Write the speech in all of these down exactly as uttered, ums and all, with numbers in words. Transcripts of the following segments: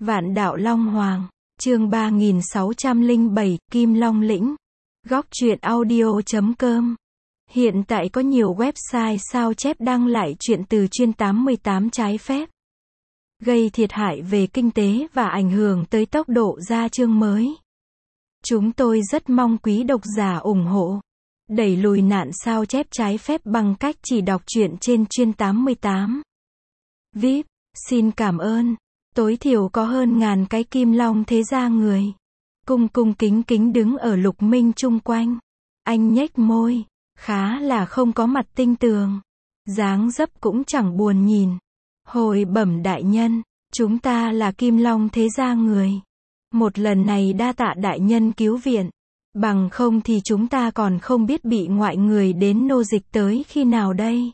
Vạn Đạo Long Hoàng, chương ba nghìn sáu trăm lẻ bảy, Kim Long Lĩnh. Góc truyện audio chấm com. Hiện tại có nhiều website sao chép đăng lại truyện từ chuyên tám mươi tám trái phép, gây thiệt hại về kinh tế và ảnh hưởng tới tốc độ ra chương mới. Chúng tôi rất mong quý độc giả ủng hộ, đẩy lùi nạn sao chép trái phép bằng cách chỉ đọc truyện trên chuyên tám mươi tám. vê i pê, xin cảm ơn. Tối thiểu có hơn ngàn cái kim long thế gia người cung cung kính kính đứng ở Lục Minh chung quanh. Anh nhếch môi, khá là không có mặt tinh tường, dáng dấp cũng chẳng buồn nhìn. Hồi bẩm đại nhân, chúng ta là kim long thế gia người. Một lần này đa tạ đại nhân cứu viện, bằng không thì chúng ta còn không biết bị ngoại người đến nô dịch tới khi nào đây.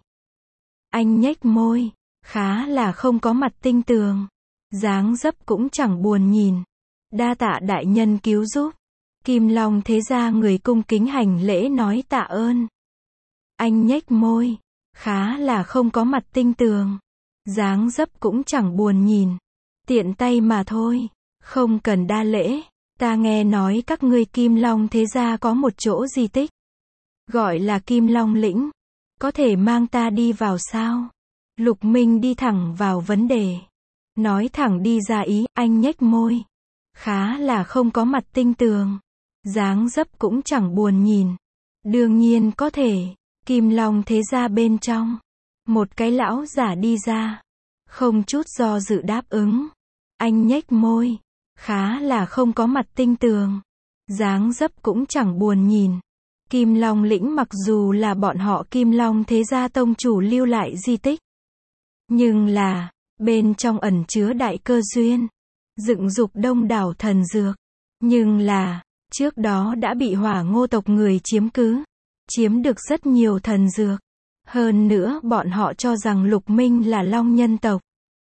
Anh nhếch môi, khá là không có mặt tinh tường, dáng dấp cũng chẳng buồn nhìn. Đa tạ đại nhân cứu giúp. Kim Long thế gia người cung kính hành lễ nói tạ ơn. Anh nhếch môi, khá là không có mặt tinh tường, dáng dấp cũng chẳng buồn nhìn. Tiện tay mà thôi, không cần đa lễ. Ta nghe nói các ngươi Kim Long thế gia có một chỗ di tích, gọi là Kim Long Lĩnh. Có thể mang ta đi vào sao? Lục Minh đi thẳng vào vấn đề, nói thẳng đi ra ý. Anh nhếch môi, khá là không có mặt tinh tường, dáng dấp cũng chẳng buồn nhìn. Đương nhiên có thể. Kim Long thế gia bên trong, một cái lão giả đi ra, không chút do dự đáp ứng. Anh nhếch môi, khá là không có mặt tinh tường, dáng dấp cũng chẳng buồn nhìn. Kim Long Lĩnh mặc dù là bọn họ Kim Long thế gia tông chủ lưu lại di tích, nhưng là bên trong ẩn chứa đại cơ duyên, dựng dục đông đảo thần dược, nhưng là trước đó đã bị Hỏa Ngô tộc người chiếm cứ, chiếm được rất nhiều thần dược. Hơn nữa bọn họ cho rằng Lục Minh là Long nhân tộc,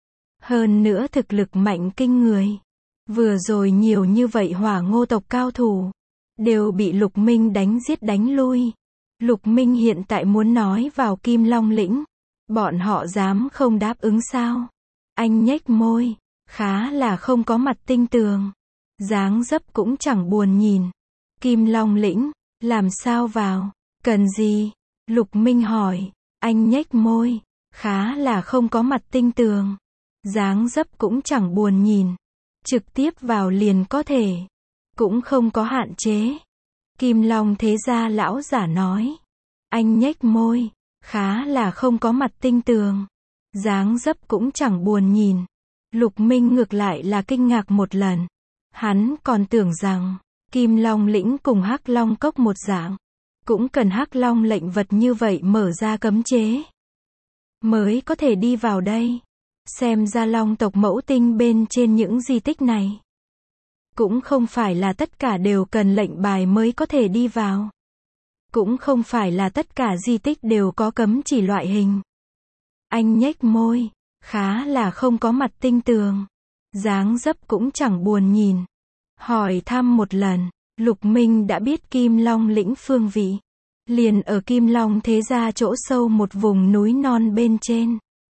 hơn nữa thực lực mạnh kinh người. Vừa rồi nhiều như vậy Hỏa Ngô tộc cao thủ đều bị Lục Minh đánh giết đánh lui. Lục Minh hiện tại muốn nói vào Kim Long Lĩnh, bọn họ dám không đáp ứng sao? Anh nhếch môi, khá là không có mặt tinh tường, dáng dấp cũng chẳng buồn nhìn. Kim Long Lĩnh, làm sao vào? Cần gì? Lục Minh hỏi. Anh nhếch môi, khá là không có mặt tinh tường, dáng dấp cũng chẳng buồn nhìn. Trực tiếp vào liền có thể, cũng không có hạn chế. Kim Long thế gia lão giả nói. Anh nhếch môi, khá là không có mặt tinh tường, dáng dấp cũng chẳng buồn nhìn. Lục Minh ngược lại là kinh ngạc một lần. Hắn còn tưởng rằng Kim Long Lĩnh cùng Hắc Long Cốc một dạng, cũng cần Hắc Long lệnh vật như vậy mở ra cấm chế mới có thể đi vào đây. Xem ra Long tộc mẫu tinh bên trên những di tích này cũng không phải là tất cả đều cần lệnh bài mới có thể đi vào, cũng không phải là tất cả di tích đều có cấm chỉ loại hình. Anh nhếch môi, khá là không có mặt tinh tường, dáng dấp cũng chẳng buồn nhìn. Hỏi thăm một lần, Lục Minh đã biết Kim Long Lĩnh phương vị, liền ở Kim Long thế gia chỗ sâu một vùng núi non bên trên.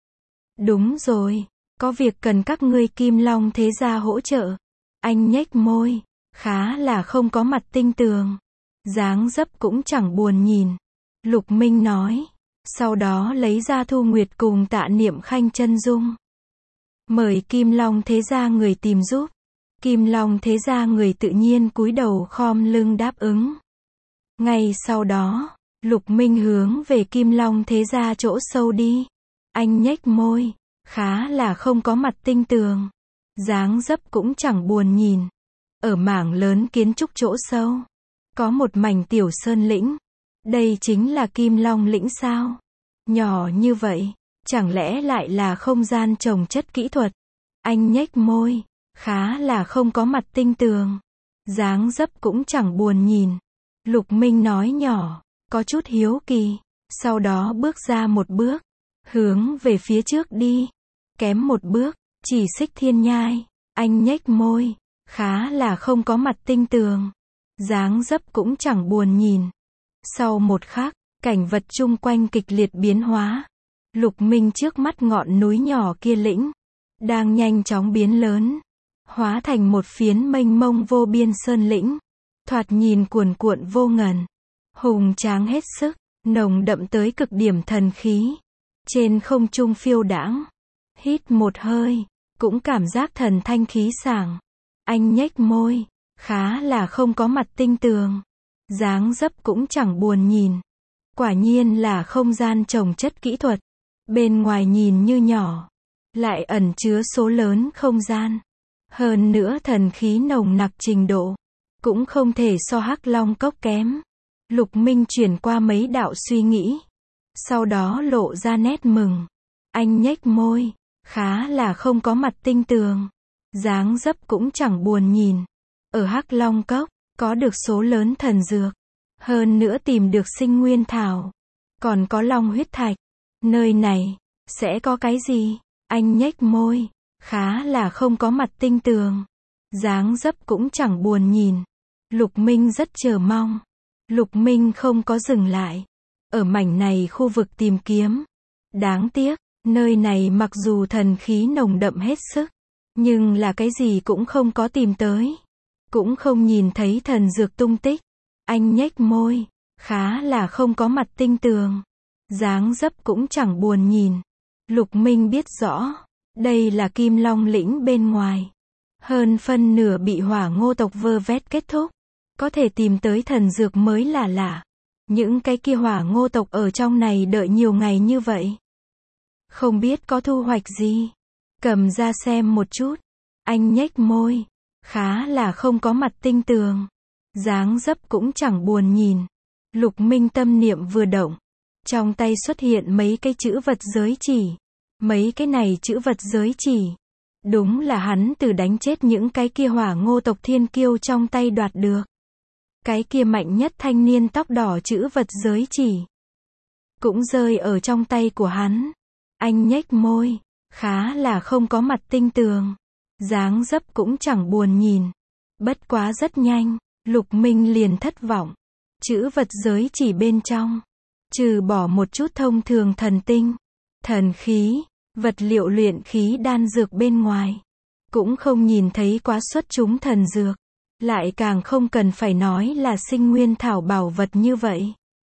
Đúng rồi, có việc cần các ngươi Kim Long thế gia hỗ trợ. Anh nhếch môi, khá là không có mặt tinh tường, dáng dấp cũng chẳng buồn nhìn. Lục Minh nói, sau đó lấy ra Thu Nguyệt cùng Tạ Niệm Khanh chân dung, mời Kim Long thế gia người tìm giúp. Kim Long thế gia người tự nhiên cúi đầu khom lưng đáp ứng. Ngay sau đó, Lục Minh hướng về Kim Long thế gia chỗ sâu đi. Anh nhếch môi, khá là không có mặt tinh tường, dáng dấp cũng chẳng buồn nhìn. Ở mảng lớn kiến trúc chỗ sâu, có một mảnh tiểu sơn lĩnh. Đây chính là Kim Long Lĩnh sao? Nhỏ như vậy, chẳng lẽ lại là không gian trồng chất kỹ thuật? Anh nhếch môi, khá là không có mặt tinh tường, dáng dấp cũng chẳng buồn nhìn. Lục Minh nói nhỏ, có chút hiếu kỳ, sau đó bước ra một bước, hướng về phía trước đi. Kém một bước, chỉ xích thiên nhai. Anh nhếch môi, khá là không có mặt tinh tường, dáng dấp cũng chẳng buồn nhìn. Sau một khắc, cảnh vật chung quanh kịch liệt biến hóa. Lục Minh trước mắt ngọn núi nhỏ kia lĩnh đang nhanh chóng biến lớn. hóa thành một phiến mênh mông vô biên sơn lĩnh, thoạt nhìn cuồn cuộn vô ngần, hùng tráng hết sức, nồng đậm tới cực điểm thần khí, trên không trung phiêu đãng, hít một hơi, cũng cảm giác thần thanh khí sảng. Anh nhếch môi, khá là không có mặt tinh tường, dáng dấp cũng chẳng buồn nhìn. Quả nhiên là không gian trồng chất kỹ thuật, bên ngoài nhìn như nhỏ, lại ẩn chứa số lớn không gian. Hơn nữa thần khí nồng nặc trình độ, cũng không thể so Hắc Long Cốc kém. Lục Minh chuyển qua mấy đạo suy nghĩ, sau đó lộ ra nét mừng. Anh nhếch môi, khá là không có mặt tinh tường, dáng dấp cũng chẳng buồn nhìn. Ở Hắc Long Cốc, có được số lớn thần dược, hơn nữa tìm được sinh nguyên thảo, còn có long huyết thạch. Nơi này, sẽ có cái gì? Anh nhếch môi, khá là không có mặt tinh tường, dáng dấp cũng chẳng buồn nhìn. Lục Minh rất chờ mong. Lục Minh không có dừng lại ở mảnh này khu vực tìm kiếm. Đáng tiếc, nơi này mặc dù thần khí nồng đậm hết sức, nhưng là cái gì cũng không có tìm tới, cũng không nhìn thấy thần dược tung tích. Anh nhếch môi, khá là không có mặt tinh tường, dáng dấp cũng chẳng buồn nhìn. Lục Minh biết rõ, đây là Kim Long lĩnh bên ngoài, hơn phân nửa bị Hỏa Ngô tộc vơ vét kết thúc, có thể tìm tới thần dược mới là lạ. Những cái kia Hỏa Ngô tộc ở trong này đợi nhiều ngày như vậy, không biết có thu hoạch gì, cầm ra xem một chút. Anh nhếch môi, khá là không có mặt tinh tường, dáng dấp cũng chẳng buồn nhìn. Lục Minh tâm niệm vừa động, trong tay xuất hiện mấy cái chữ vật giới chỉ. Mấy cái này chữ vật giới chỉ, đúng là hắn từ đánh chết những cái kia Hỏa Ngô tộc thiên kiêu trong tay đoạt được. Cái kia mạnh nhất thanh niên tóc đỏ chữ vật giới chỉ, cũng rơi ở trong tay của hắn. Anh nhếch môi, khá là không có mặt tinh tường, dáng dấp cũng chẳng buồn nhìn. Bất quá rất nhanh, Lục Minh liền thất vọng. Chữ vật giới chỉ bên trong, trừ bỏ một chút thông thường thần tinh, thần khí, vật liệu luyện khí đan dược bên ngoài, cũng không nhìn thấy quá xuất chúng thần dược, lại càng không cần phải nói là sinh nguyên thảo bảo vật như vậy.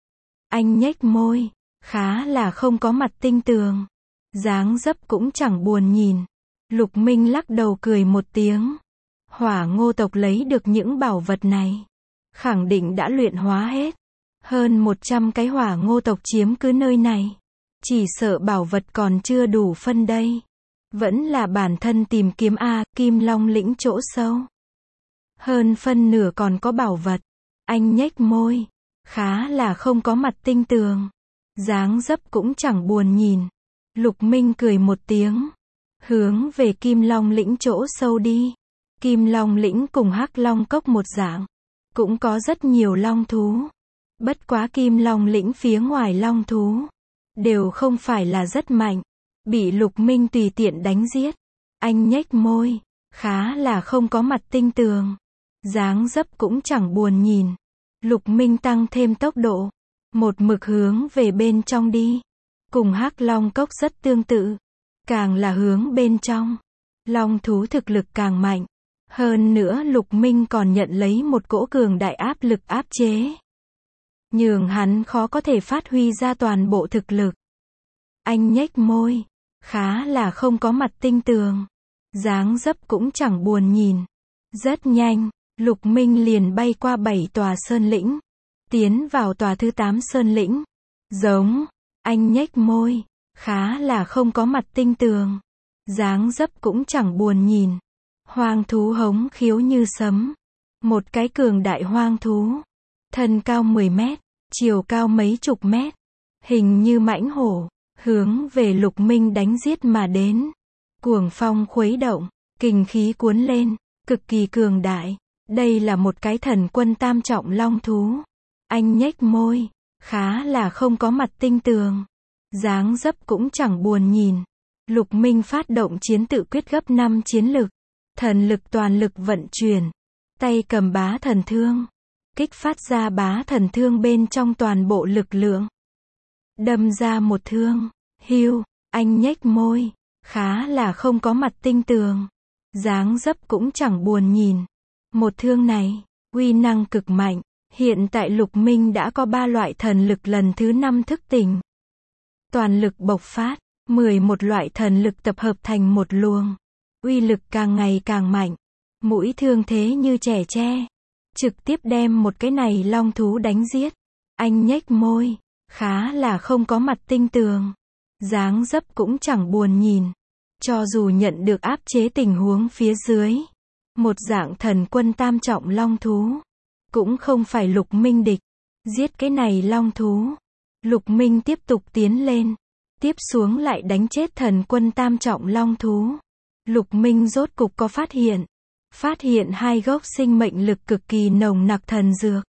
Anh nhếch môi, khá là không có mặt tinh tường, dáng dấp cũng chẳng buồn nhìn. Lục Minh lắc đầu cười một tiếng. Hỏa Ngô tộc lấy được những bảo vật này, khẳng định đã luyện hóa hết. Hơn một trăm cái Hỏa Ngô tộc chiếm cứ nơi này, chỉ sợ bảo vật còn chưa đủ phân đây. Vẫn là bản thân tìm kiếm a, Kim Long lĩnh chỗ sâu. Hơn phân nửa còn có bảo vật. Anh nhếch môi, khá là không có mặt tinh tường, dáng dấp cũng chẳng buồn nhìn. Lục Minh cười một tiếng, hướng về Kim Long lĩnh chỗ sâu đi. Kim Long lĩnh cùng Hắc Long Cốc một dạng, cũng có rất nhiều long thú. Bất quá Kim Long lĩnh phía ngoài long thú, đều không phải là rất mạnh, bị Lục Minh tùy tiện đánh giết. Anh nhếch môi, khá là không có mặt tinh tường, dáng dấp cũng chẳng buồn nhìn. Lục Minh tăng thêm tốc độ, một mực hướng về bên trong đi. Cùng Hắc Long Cốc rất tương tự, càng là hướng bên trong, long thú thực lực càng mạnh. Hơn nữa Lục Minh còn nhận lấy một cỗ cường đại áp lực áp chế, nhường hắn khó có thể phát huy ra toàn bộ thực lực. Anh nhếch môi, khá là không có mặt tinh tường, dáng dấp cũng chẳng buồn nhìn. Rất nhanh, Lục Minh liền bay qua bảy tòa sơn lĩnh, tiến vào tòa thứ tám sơn lĩnh. Giống, anh nhếch môi, khá là không có mặt tinh tường, dáng dấp cũng chẳng buồn nhìn. Hoang thú hống khiếu như sấm, một cái cường đại hoang thú, thân cao mười mét, chiều cao mấy chục mét, hình như mãnh hổ, hướng về Lục Minh đánh giết mà đến. Cuồng phong khuấy động, kình khí cuốn lên, cực kỳ cường đại. Đây là một cái thần quân tam trọng long thú. Anh nhếch môi, khá là không có mặt tinh tường, dáng dấp cũng chẳng buồn nhìn. Lục Minh phát động chiến tự quyết gấp năm chiến lực, thần lực toàn lực vận chuyển, tay cầm bá thần thương, kích phát ra bá thần thương bên trong toàn bộ lực lượng, đâm ra một thương. Hưu, anh nhếch môi, khá là không có mặt tinh tường, dáng dấp cũng chẳng buồn nhìn. Một thương này, uy năng cực mạnh. Hiện tại Lục Minh đã có ba loại thần lực lần thứ năm thức tỉnh. Toàn lực bộc phát, mười một loại thần lực tập hợp thành một luồng. Uy lực càng ngày càng mạnh. Mũi thương thế như trẻ tre. Trực tiếp đem một cái này long thú đánh giết. Anh nhếch môi, khá là không có mặt tinh tường. Dáng dấp cũng chẳng buồn nhìn. Cho dù nhận được áp chế tình huống phía dưới. Một dạng thần quân tam trọng long thú. Cũng không phải Lục Minh địch. Giết cái này long thú. Lục Minh tiếp tục tiến lên. Tiếp xuống lại đánh chết thần quân tam trọng long thú. Lục Minh rốt cục có phát hiện. Phát hiện hai gốc sinh mệnh lực cực kỳ nồng nặc thần dược.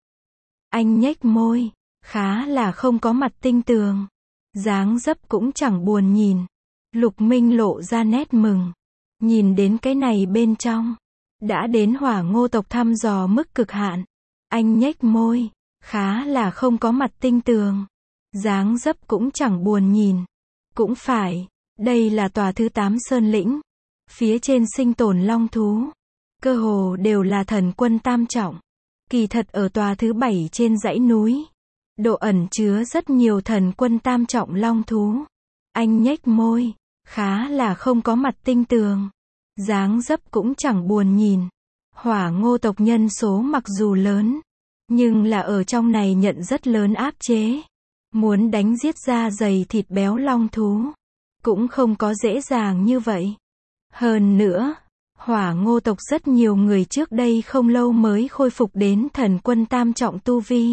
Anh nhếch môi, khá là không có mặt tinh tường. Dáng dấp cũng chẳng buồn nhìn. Lục Minh lộ ra nét mừng. Nhìn đến cái này bên trong. Đã đến hỏa ngô tộc thăm dò mức cực hạn. Anh nhếch môi, khá là không có mặt tinh tường. Dáng dấp cũng chẳng buồn nhìn. Cũng phải, đây là tòa thứ tám sơn lĩnh. Phía trên sinh tồn long thú. Cơ hồ đều là thần quân tam trọng. Kỳ thật ở tòa thứ bảy trên dãy núi. Độ ẩn chứa rất nhiều thần quân tam trọng long thú. Anh nhếch môi, khá là không có mặt tinh tường. Dáng dấp cũng chẳng buồn nhìn. Hỏa ngô tộc nhân số mặc dù lớn. Nhưng là ở trong này nhận rất lớn áp chế. Muốn đánh giết ra dày thịt béo long thú. Cũng không có dễ dàng như vậy. Hơn nữa, hỏa ngô tộc rất nhiều người trước đây không lâu mới khôi phục đến thần quân tam trọng tu vi.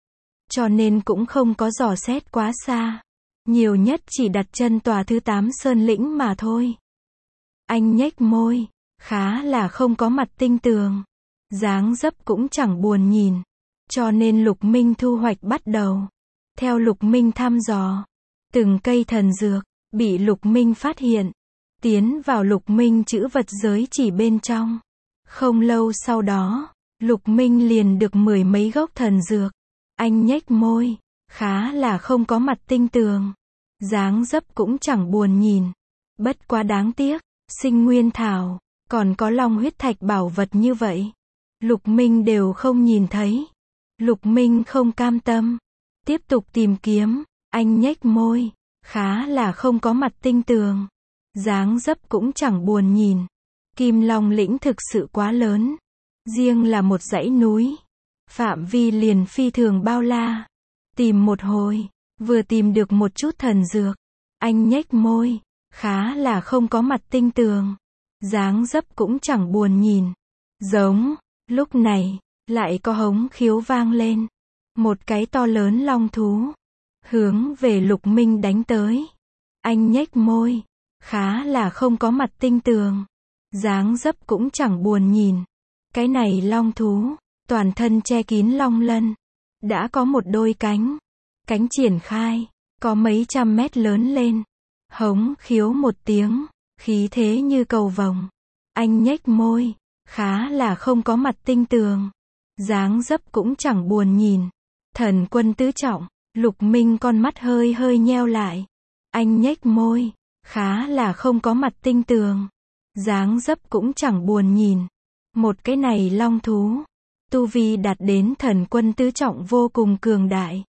Cho nên cũng không có dò xét quá xa. Nhiều nhất chỉ đặt chân tòa thứ tám sơn lĩnh mà thôi. Anh nhếch môi, khá là không có mặt tinh tường. Dáng dấp cũng chẳng buồn nhìn. Cho nên Lục Minh thu hoạch bắt đầu. Theo Lục Minh thăm dò, từng cây thần dược, bị Lục Minh phát hiện. Tiến vào Lục Minh chữ vật giới chỉ bên trong. Không lâu sau đó, Lục Minh liền được mười mấy gốc thần dược. Anh nhếch môi, khá là không có mặt tinh tường. Dáng dấp cũng chẳng buồn nhìn. Bất quá đáng tiếc, sinh nguyên thảo, còn có long huyết thạch bảo vật như vậy. Lục Minh đều không nhìn thấy. Lục Minh không cam tâm. Tiếp tục tìm kiếm, anh nhếch môi, khá là không có mặt tinh tường. Dáng dấp cũng chẳng buồn nhìn. Kim Long lĩnh thực sự quá lớn. Riêng là một dãy núi. Phạm vi liền phi thường bao la. Tìm một hồi, vừa tìm được một chút thần dược. Anh nhếch môi, khá là không có mặt tinh tường. Dáng dấp cũng chẳng buồn nhìn. Giống, lúc này, lại có hống khiếu vang lên. Một cái to lớn long thú. Hướng về Lục Minh đánh tới. Anh nhếch môi. Khá là không có mặt tinh tường. Dáng dấp cũng chẳng buồn nhìn. Cái này long thú. Toàn thân che kín long lân. Đã có một đôi cánh. Cánh triển khai. Có mấy trăm mét lớn lên. Hống khiếu một tiếng. Khí thế như cầu vồng. Anh nhếch môi. Khá là không có mặt tinh tường. Dáng dấp cũng chẳng buồn nhìn. Thần quân tứ trọng. Lục Minh con mắt hơi hơi nheo lại. Anh nhếch môi. Khá là không có mặt tinh tường. Dáng dấp cũng chẳng buồn nhìn. Một cái này long thú. Tu vi đạt đến thần quân tứ trọng vô cùng cường đại.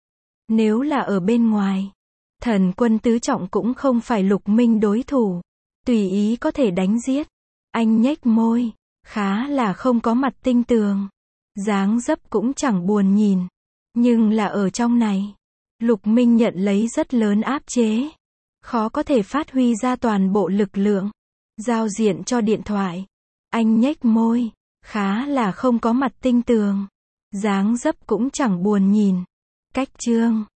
Nếu là ở bên ngoài. Thần quân tứ trọng cũng không phải Lục Minh đối thủ. Tùy ý có thể đánh giết. Anh nhếch môi. Khá là không có mặt tinh tường. Dáng dấp cũng chẳng buồn nhìn. Nhưng là ở trong này. Lục Minh nhận lấy rất lớn áp chế. Khó có thể phát huy ra toàn bộ lực lượng. Giao diện cho điện thoại. Anh nhếch môi. Khá là không có mặt tinh tường. Dáng dấp cũng chẳng buồn nhìn. Cách chương